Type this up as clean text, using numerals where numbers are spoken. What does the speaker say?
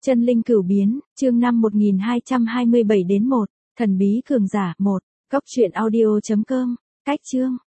Chân linh cửu biến, chương 5 1227 đến 1, thần bí cường giả 1, cốc truyện audio.com, cách chương.